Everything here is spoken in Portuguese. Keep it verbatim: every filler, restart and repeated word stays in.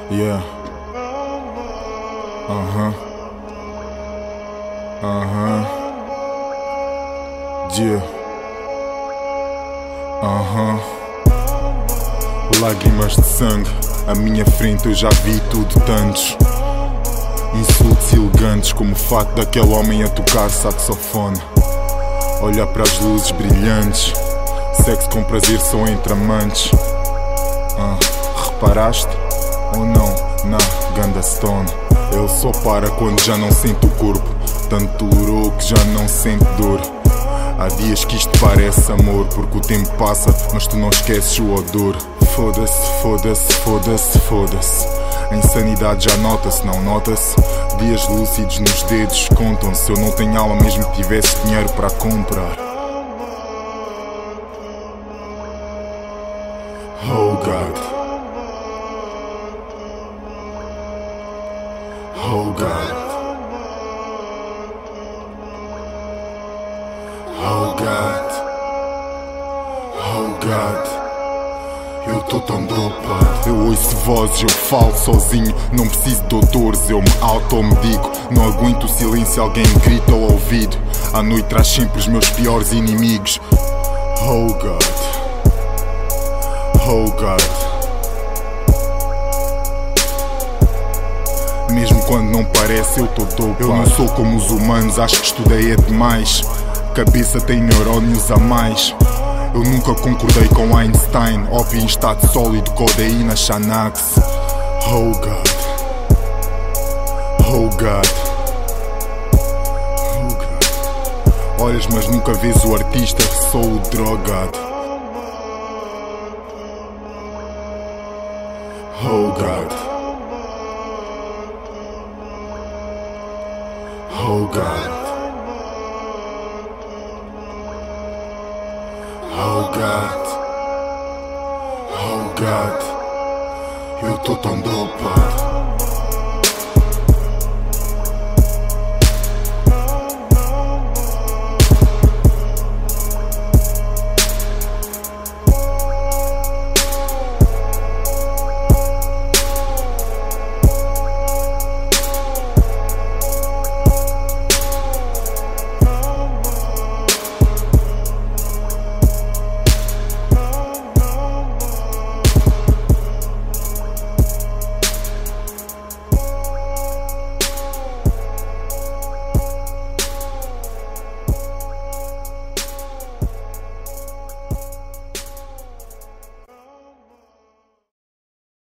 Yeah. Aham. Aham. Yeah. Aham. Lágrimas de sangue, à minha frente eu já vi tudo tantos. Insultos elegantes, como o fato daquele homem a tocar saxofone. Olhar para as luzes brilhantes, sexo com prazer só entre amantes. Ah, reparaste ou não na ganda stone? Ele só para quando já não sente o corpo, tanto dolorou que já não sente dor. Há dias que isto parece amor, porque o tempo passa, mas tu não esqueces o odor. Foda-se, foda-se, foda-se, foda-se. A insanidade já nota-se, não nota-se? Dias lúcidos nos dedos contam-se. Eu não tenho alma mesmo que tivesse dinheiro para comprar. Oh God. Oh God. Oh God. Oh God. Eu tô tão dopado. Eu ouço vozes, eu falo sozinho. Não preciso de doutores, eu me automedico. Não aguento o silêncio, alguém me grita ao ouvido. À noite traz sempre os meus piores inimigos. Oh God. Oh God. Mesmo quando não parece, eu tô dopado. Eu não sou como os humanos, acho que estudei é demais. Cabeça tem neurónios a mais. Eu nunca concordei com Einstein. Ópio em estado sólido, codeína, Xanax. Oh God. Oh God. Oh God. Olhas mas nunca vês o artista, sou o drogado. Oh God. Oh God. Oh God. Oh God. Eu tô tão dopado.